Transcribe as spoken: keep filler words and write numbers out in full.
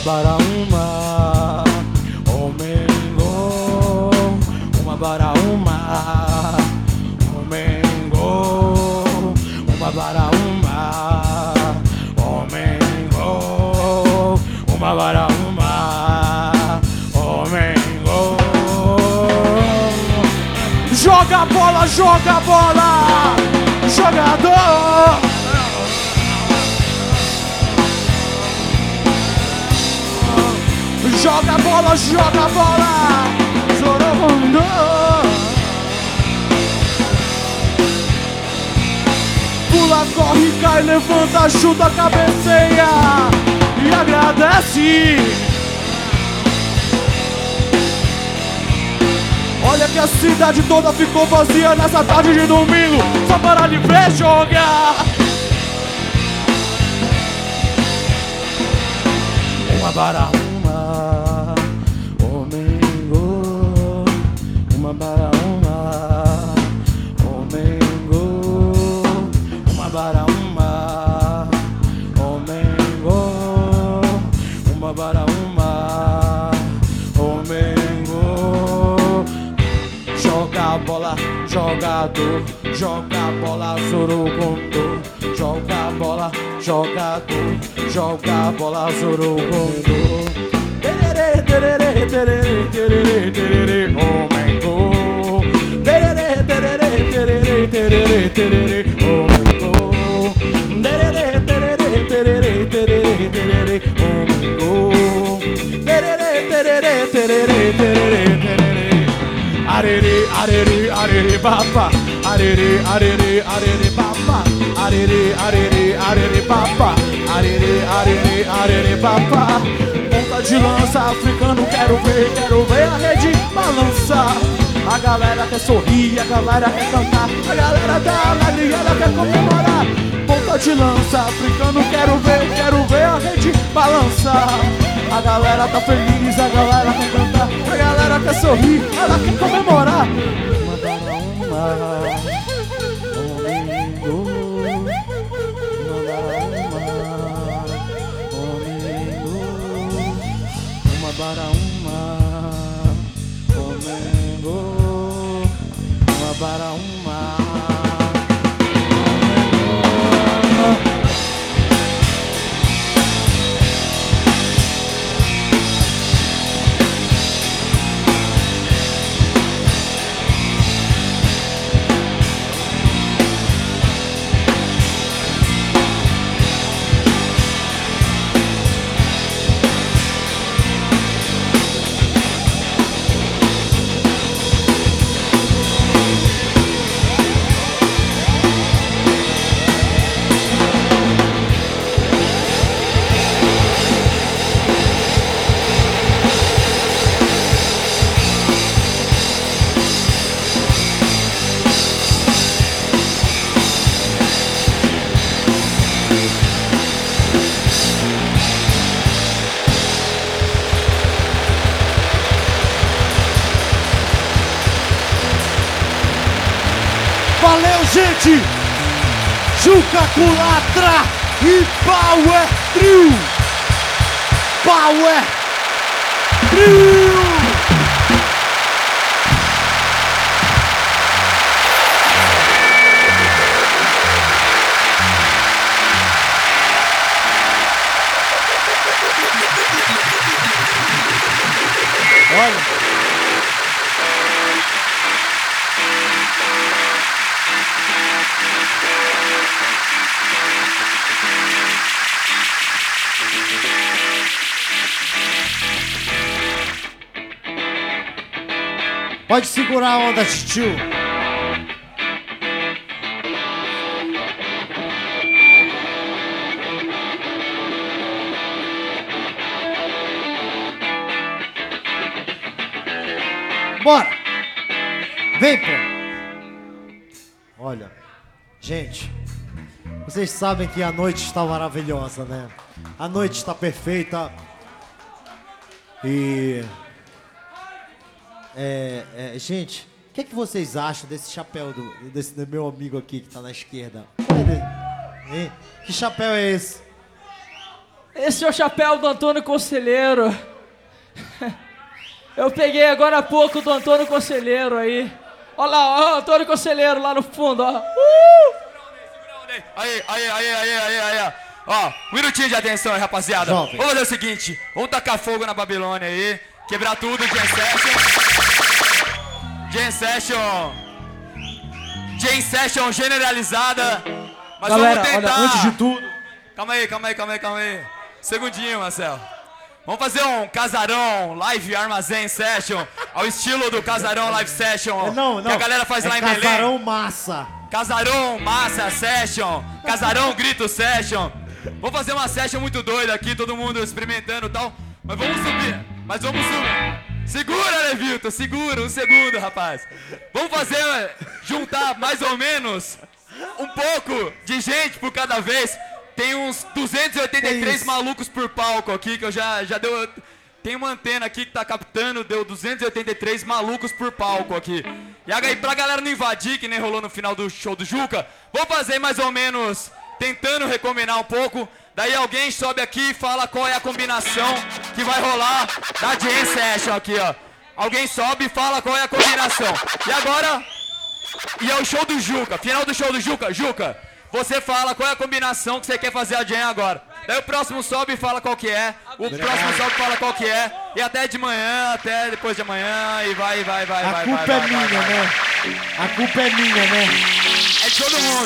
para uma, o Mengo. Uma para uma, o Mengo. Uma para uma, o Mengo. Uma para uma, o Mengo. Joga a bola, joga a bola, jogador. Joga a bola, joga a bola, Zoromundo. Pula, corre, cai, levanta, chuta, cabeceia e agradece. Olha que a cidade toda ficou vazia nessa tarde de domingo, só para de ver jogar. Uma para uma, o Mengo. Uma para uma, o Mengo. Uma para uma, o Mengo. Uma para uma, o Mengo. Joga a bola, jogador. Joga a bola, Zoromundo. Joga a bola, jogador. Joga a bola, Zoromundo. Tererê, tererê, tererê, tererê, tererê, o Mengo. Tererê, tererê, tererê, tererê, tererê, o Mengo. Tererê, tererê, tererê, tererê, tererê, o Mengo. Tererê, tererê, tererê, tererê, tererê. Arere, arere, arere, papa. Arere, arere, arere, papa. Arere, arere, arere, papa. Arere, arere, arere, papa. Ponta de lança, africano, quero ver, quero ver a rede balançar. A galera quer sorrir, a galera quer cantar, a galera tá alegre e ela quer comemorar. Ponta de lança, africano, quero ver, quero ver a rede balançar. A galera tá feliz, a galera quer cantar, a galera quer sorrir, ela quer comemorar. Uma para uma, o Mengo. Uma para uma, o Mengo. Uma para uma, o Mengo. Uma para uma. Valeu, gente! Juca Culatra e Power Trio! Power Trio! Olha! Pode segurar a onda, tio. Bora! Vem, pô! Olha, gente, vocês sabem que a noite está maravilhosa, né? A noite está perfeita. E... É, é, gente, o que, é que vocês acham desse chapéu do, desse do meu amigo aqui que tá na esquerda? Hein? Que chapéu é esse? Esse é o chapéu do Antônio Conselheiro. Eu peguei agora há pouco do Antônio Conselheiro aí. Olha lá, ó, o Antônio Conselheiro lá no fundo, ó. Uh! Aí, aí, aí, aí, aí, aí, ó. Um minutinho de atenção aí, rapaziada. Jovem. Vamos fazer o seguinte, vamos tacar fogo na Babilônia aí, quebrar tudo, Jam Session. Jam Session. Jam Session generalizada. Mas Galera, vamos tentar... olha, antes de tudo... Calma aí, calma aí, calma aí, calma aí. Segundinho, Marcelo. Vamos fazer um casarão live armazém session ao estilo do casarão live session É, não, não. que a galera faz é lá em Belém. Casarão massa. Casarão massa session, casarão grito session. Vamos fazer uma session muito doida aqui, todo mundo experimentando e tal. Mas vamos subir, mas vamos subir. Segura, Levilton, segura, um segundo, rapaz. Vamos fazer, juntar mais ou menos um pouco de gente por cada vez. Tem uns duzentos e oitenta e três malucos por palco aqui, que eu já, já deu... Tem uma antena aqui que tá captando, deu duzentos e oitenta e três malucos por palco aqui. E aí, pra galera não invadir, que nem rolou no final do show do Juca, vou fazer mais ou menos, tentando recombinar um pouco. Daí alguém sobe aqui e fala qual é a combinação que vai rolar da Jam Session aqui, ó. Alguém sobe e fala qual é a combinação. E agora... E é o show do Juca, final do show do Juca. Juca, você fala qual é a combinação que você quer fazer a Jam agora. Daí o próximo sobe e fala qual que é. O próximo sobe e fala qual que é. E até de manhã, até depois de amanhã. E vai, vai, vai, A vai, culpa vai, é vai, minha, vai, vai. né? A culpa é minha, né? É de todo mundo.